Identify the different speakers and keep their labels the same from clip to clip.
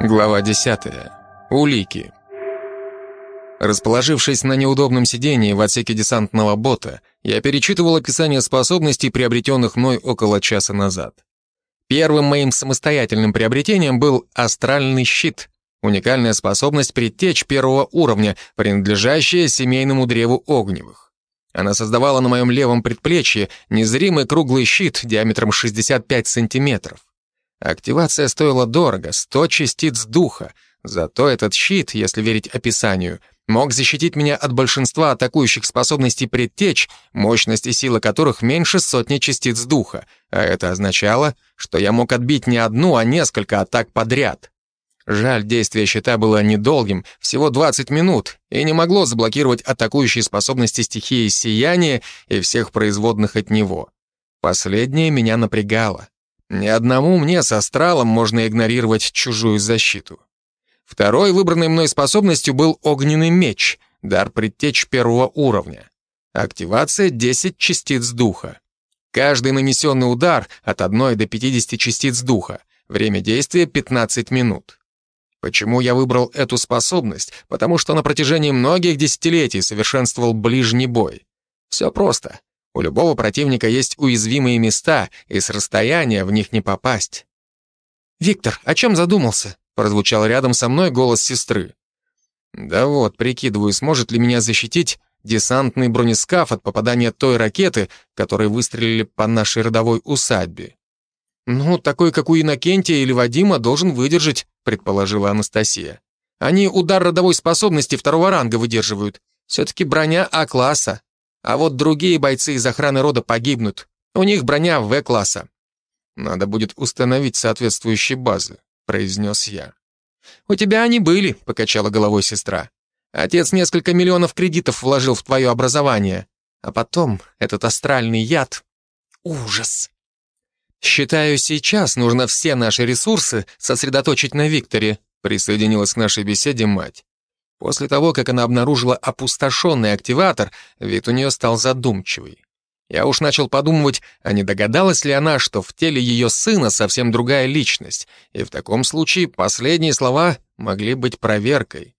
Speaker 1: Глава 10. Улики. Расположившись на неудобном сидении в отсеке десантного бота, я перечитывал описание способностей, приобретенных мной около часа назад. Первым моим самостоятельным приобретением был астральный щит, уникальная способность предтеч первого уровня, принадлежащая семейному древу Огневых. Она создавала на моем левом предплечье незримый круглый щит диаметром 65 сантиметров. Активация стоила дорого, 100 частиц духа, зато этот щит, если верить описанию, мог защитить меня от большинства атакующих способностей предтеч, мощность и сила которых меньше сотни частиц духа, а это означало, что я мог отбить не одну, а несколько атак подряд. Жаль, действие щита было недолгим, всего 20 минут, и не могло заблокировать атакующие способности стихии сияния и всех производных от него. Последнее меня напрягало. Ни одному мне с астралом можно игнорировать чужую защиту. Второй выбранной мной способностью был огненный меч, дар предтеч первого уровня. Активация 10 частиц духа. Каждый нанесенный удар от 1 до 50 частиц духа. Время действия 15 минут. Почему я выбрал эту способность? Потому что на протяжении многих десятилетий совершенствовал ближний бой. Все просто. У любого противника есть уязвимые места, и с расстояния в них не попасть. «Виктор, о чем задумался?» — прозвучал рядом со мной голос сестры. «Да вот, прикидываю, сможет ли меня защитить десантный бронескаф от попадания той ракеты, которой выстрелили по нашей родовой усадьбе». «Ну, такой, как у Иннокентия или Вадима, должен выдержать», — предположила Анастасия. «Они удар родовой способности 2-го ранга выдерживают. Все-таки броня А-класса. А вот другие бойцы из охраны рода погибнут. У них броня В-класса». «Надо будет установить соответствующие базы», — произнес я. «У тебя они были», — покачала головой сестра. «Отец несколько миллионов кредитов вложил в твое образование. А потом этот астральный яд. Ужас. Считаю, сейчас нужно все наши ресурсы сосредоточить на Викторе», — присоединилась к нашей беседе мать. После того, как она обнаружила опустошенный активатор, вид у нее стал задумчивый. Я уж начал подумывать, а не догадалась ли она, что в теле ее сына совсем другая личность, и в таком случае последние слова могли быть проверкой.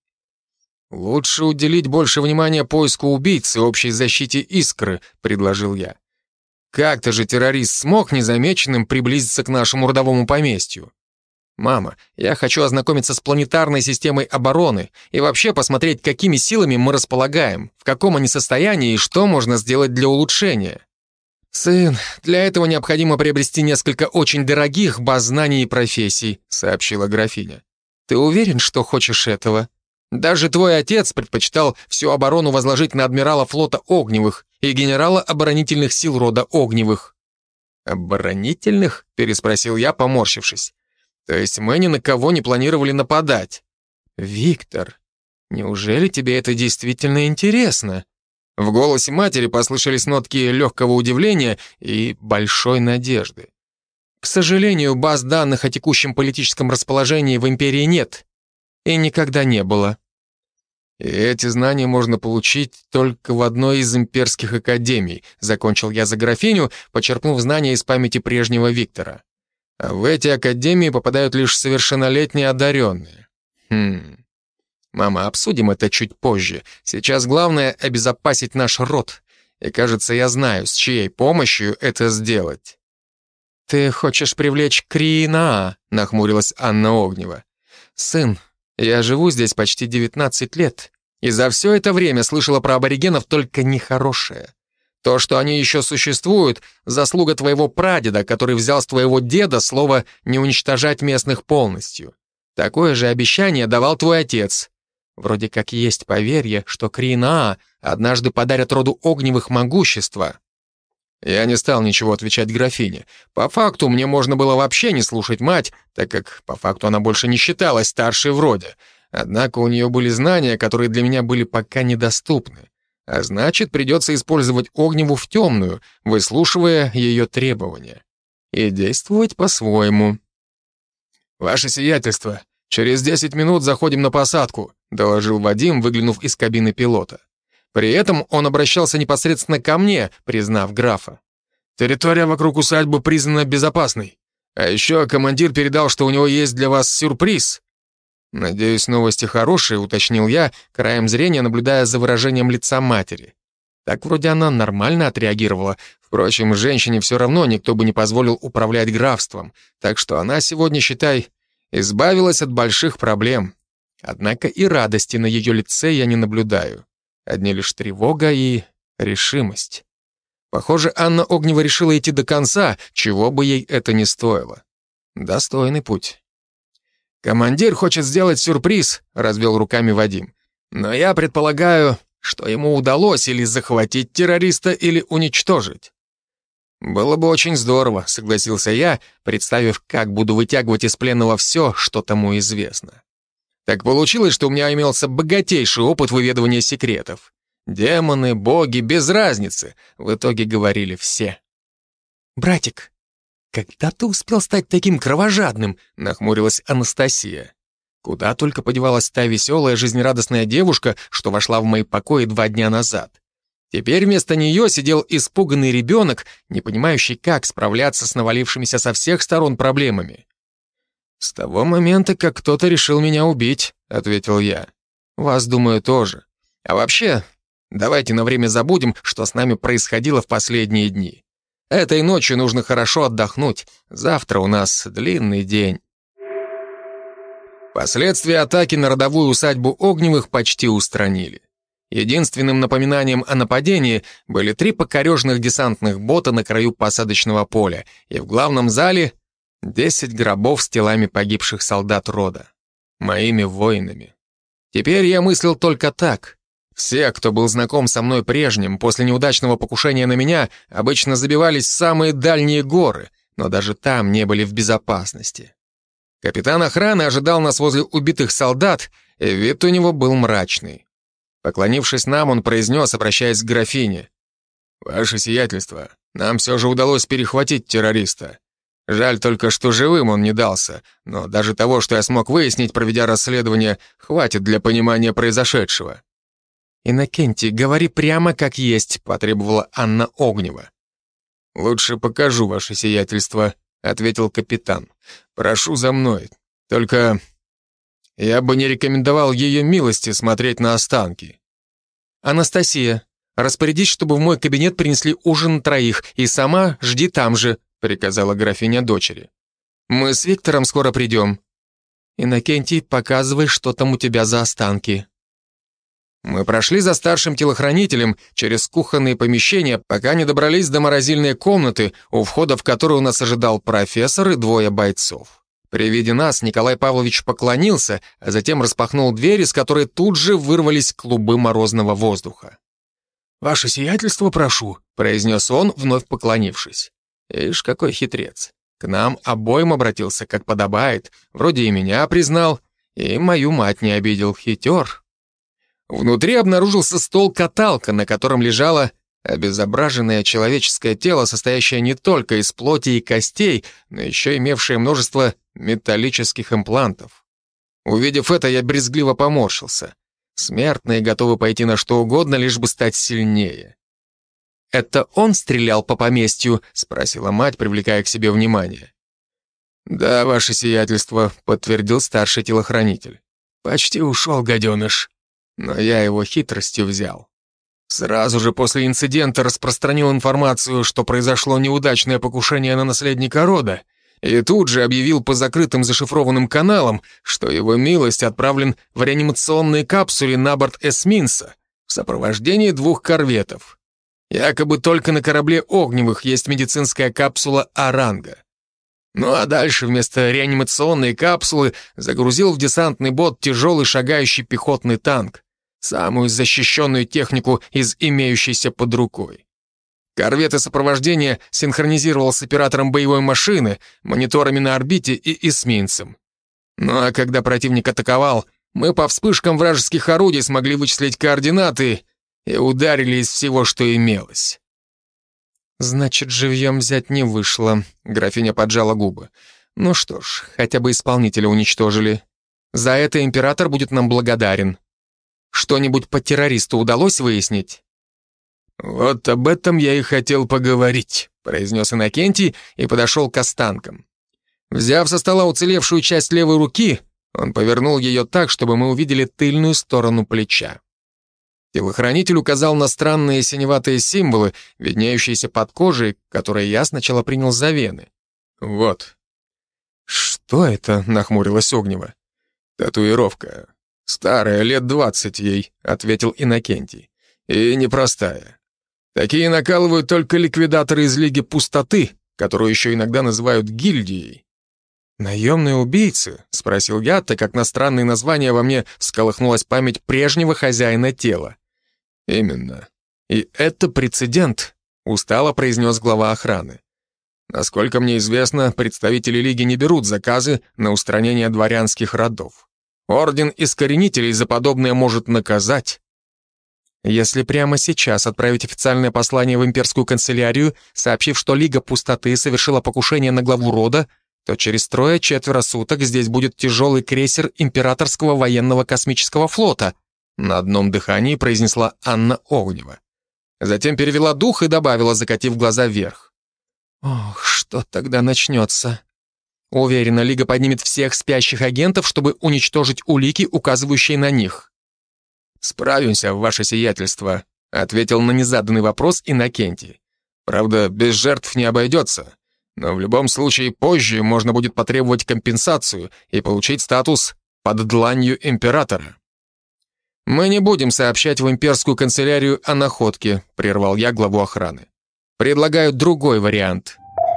Speaker 1: «Лучше уделить больше внимания поиску убийц и общей защите Искры», — предложил я. «Как-то же террорист смог незамеченным приблизиться к нашему родовому поместью. Мама, я хочу ознакомиться с планетарной системой обороны и вообще посмотреть, какими силами мы располагаем, в каком они состоянии и что можно сделать для улучшения». «Сын, для этого необходимо приобрести несколько очень дорогих баз знаний и профессий», сообщила графиня. «Ты уверен, что хочешь этого? Даже твой отец предпочитал всю оборону возложить на адмирала флота Огневых и генерала оборонительных сил рода Огневых». «Оборонительных?» — переспросил я, поморщившись. «То есть мы ни на кого не планировали нападать?» «Виктор, неужели тебе это действительно интересно?» В голосе матери послышались нотки легкого удивления и большой надежды. «К сожалению, баз данных о текущем политическом расположении в империи нет. И никогда не было». «И эти знания можно получить только в одной из имперских академий», закончил я за графиню, почерпнув знания из памяти прежнего Виктора. «А в эти академии попадают лишь совершеннолетние одаренные». «Мама, обсудим это чуть позже. Сейчас главное — обезопасить наш род. И, кажется, я знаю, с чьей помощью это сделать». «Ты хочешь привлечь Криинаа?» — нахмурилась Анна Огнева. «Сын, я живу здесь почти 19 лет, и за все это время слышала про аборигенов только нехорошее. То, что они еще существуют, заслуга твоего прадеда, который взял с твоего деда слово «не уничтожать местных полностью». Такое же обещание давал твой отец. Вроде как есть поверье, что Криинаа однажды подарят роду Огневых могущество». Я не стал ничего отвечать графине. По факту мне можно было вообще не слушать мать, так как по факту она больше не считалась старшей в роде. Однако у нее были знания, которые для меня были пока недоступны. А значит, придется использовать Огневу в темную, выслушивая ее требования. И действовать по-своему. «Ваше сиятельство, через 10 минут заходим на посадку», доложил Вадим, выглянув из кабины пилота. При этом он обращался непосредственно ко мне, признав графа. «Территория вокруг усадьбы признана безопасной. А еще командир передал, что у него есть для вас сюрприз». «Надеюсь, новости хорошие», — уточнил я, краем зрения наблюдая за выражением лица матери. Так вроде она нормально отреагировала. Впрочем, женщине все равно никто бы не позволил управлять графством, так что она сегодня, считай, избавилась от больших проблем. Однако и радости на ее лице я не наблюдаю. Одни лишь тревога и решимость. Похоже, Анна Огнева решила идти до конца, чего бы ей это ни стоило. Достойный путь. «Командир хочет сделать сюрприз», — развел руками Вадим. «Но я предполагаю, что ему удалось или захватить террориста, или уничтожить». «Было бы очень здорово», — согласился я, представив, как буду вытягивать из пленного все, что тому известно. Так получилось, что у меня имелся богатейший опыт выведывания секретов. Демоны, боги, без разницы, в итоге говорили все. «Братик, когда ты успел стать таким кровожадным?» — нахмурилась Анастасия. Куда только подевалась та веселая, жизнерадостная девушка, что вошла в мои покои 2 дня назад. Теперь вместо нее сидел испуганный ребенок, не понимающий, как справляться с навалившимися со всех сторон проблемами. «С того момента, как кто-то решил меня убить», — ответил я. «Вас, думаю, тоже. А вообще, давайте на время забудем, что с нами происходило в последние дни. Этой ночью нужно хорошо отдохнуть. Завтра у нас длинный день». Последствия атаки на родовую усадьбу Огневых почти устранили. Единственным напоминанием о нападении были 3 покорежных десантных бота на краю посадочного поля, и в главном зале 10 гробов с телами погибших солдат рода. Моими воинами. Теперь я мыслил только так. Все, кто был знаком со мной прежним, после неудачного покушения на меня, обычно забивались в самые дальние горы, но даже там не были в безопасности. Капитан охраны ожидал нас возле убитых солдат, и вид у него был мрачный. Поклонившись нам, он произнес, обращаясь к графине: «Ваше сиятельство, нам все же удалось перехватить террориста. Жаль только, что живым он не дался, но даже того, что я смог выяснить, проведя расследование, хватит для понимания произошедшего». «Иннокентий, говори прямо как есть», — потребовала Анна Огнева. «Лучше покажу, ваше сиятельство», — ответил капитан. «Прошу за мной. Только я бы не рекомендовал ее милости смотреть на останки». «Анастасия, распорядись, чтобы в мой кабинет принесли ужин на 3, и сама жди там же», — приказала графиня дочери. «Мы с Виктором скоро придем. Иннокентий, показывай, что там у тебя за останки». Мы прошли за старшим телохранителем через кухонные помещения, пока не добрались до морозильной комнаты, у входа в которую нас ожидал профессор и 2 бойцов. При виде нас Николай Павлович поклонился, а затем распахнул дверь, из которой тут же вырвались клубы морозного воздуха. «Ваше сиятельство, прошу», — произнес он, вновь поклонившись. Ишь, какой хитрец. К нам обоим обратился, как подобает, вроде и меня признал, и мою мать не обидел. Хитер. Внутри обнаружился стол-каталка, на котором лежало обезображенное человеческое тело, состоящее не только из плоти и костей, но еще имевшее множество металлических имплантов. Увидев это, я брезгливо поморщился. Смертные готовы пойти на что угодно, лишь бы стать сильнее. «Это он стрелял по поместью?» — спросила мать, привлекая к себе внимание. «Да, ваше сиятельство», — подтвердил старший телохранитель. «Почти ушел, гаденыш. Но я его хитростью взял. Сразу же после инцидента распространил информацию, что произошло неудачное покушение на наследника рода, и тут же объявил по закрытым зашифрованным каналам, что его милость отправлен в реанимационной капсуле на борт эсминца в сопровождении 2 корветов. Якобы только на корабле Огневых есть медицинская капсула А-ранга. Ну а дальше вместо реанимационной капсулы загрузил в десантный бот тяжелый шагающий пехотный танк, самую защищенную технику из имеющейся под рукой. Корветы сопровождения синхронизировал с оператором боевой машины, мониторами на орбите и эсминцем. Ну а когда противник атаковал, мы по вспышкам вражеских орудий смогли вычислить координаты и ударили из всего, что имелось. «Значит, живьем взять не вышло», — графиня поджала губы. «Ну что ж, хотя бы исполнителя уничтожили. За это император будет нам благодарен. Что-нибудь по террористу удалось выяснить?» «Вот об этом я и хотел поговорить», — произнес Иннокентий и подошел к останкам. Взяв со стола уцелевшую часть левой руки, Он повернул ее так, чтобы мы увидели тыльную сторону плеча. Телохранитель указал на странные синеватые символы, виднеющиеся под кожей, которые я сначала принял за вены. «Вот». «Что это?» — нахмурилась Огнева. «Татуировка. Старая, лет 20 ей», — ответил Иннокентий. «И непростая. Такие накалывают только ликвидаторы из Лиги Пустоты, которую еще иногда называют гильдией». «Наемные убийцы?» — спросил я, так как на странные названия во мне всколыхнулась память прежнего хозяина тела. «Именно. И это прецедент», — устало произнес глава охраны. «Насколько мне известно, представители Лиги не берут заказы на устранение дворянских родов. Орден Искоренителей за подобное может наказать». «Если прямо сейчас отправить официальное послание в имперскую канцелярию, сообщив, что Лига Пустоты совершила покушение на главу рода, то через 3-4 суток здесь будет тяжелый крейсер Императорского военного космического флота», на одном дыхании произнесла Анна Огнева. Затем перевела дух и добавила, закатив глаза вверх. «Ох, что тогда начнется? Уверена, Лига поднимет всех спящих агентов, чтобы уничтожить улики, указывающие на них». «Справимся, ваше сиятельство», — ответил на незаданный вопрос Иннокентий. «Правда, без жертв не обойдется. Но в любом случае позже можно будет потребовать компенсацию и получить статус под дланью императора». «Мы не будем сообщать в имперскую канцелярию о находке», — прервал я главу охраны. «Предлагаю другой вариант».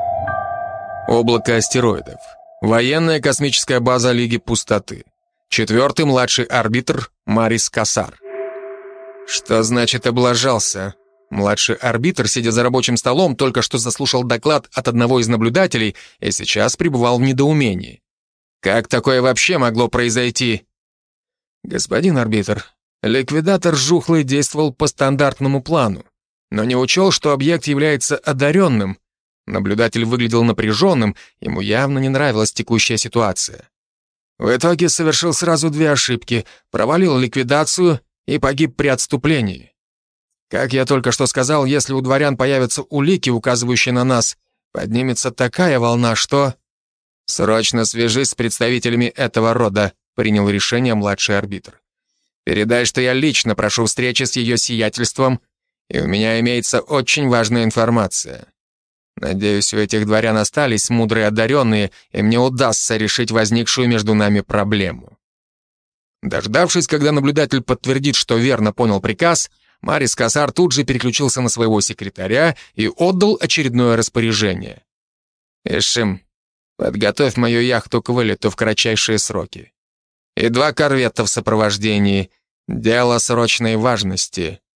Speaker 1: Облако астероидов. Военная космическая база Лиги Пустоты. 4-й младший арбитр Марис Кассар. «Что значит облажался?» Младший арбитр, сидя за рабочим столом, только что заслушал доклад от одного из наблюдателей и сейчас пребывал в недоумении. «Как такое вообще могло произойти?» «Господин арбитр, ликвидатор Жухлый действовал по стандартному плану, но не учел, что объект является одаренным». Наблюдатель выглядел напряженным, ему явно не нравилась текущая ситуация. В итоге совершил сразу 2 ошибки, провалил ликвидацию и погиб при отступлении. Как я только что сказал, если у дворян появятся улики, указывающие на нас, поднимется такая волна, что... «Срочно свяжись с представителями этого рода», — принял решение младший арбитр. «Передай, что я лично прошу встречи с ее сиятельством, и у меня имеется очень важная информация. Надеюсь, у этих дворян остались мудрые одаренные, и мне удастся решить возникшую между нами проблему». Дождавшись, когда наблюдатель подтвердит, что верно понял приказ, Марис Кассар тут же переключился на своего секретаря и отдал очередное распоряжение. «Ишим, подготовь мою яхту к вылету в кратчайшие сроки. И 2 корвета в сопровождении. Дело срочной важности».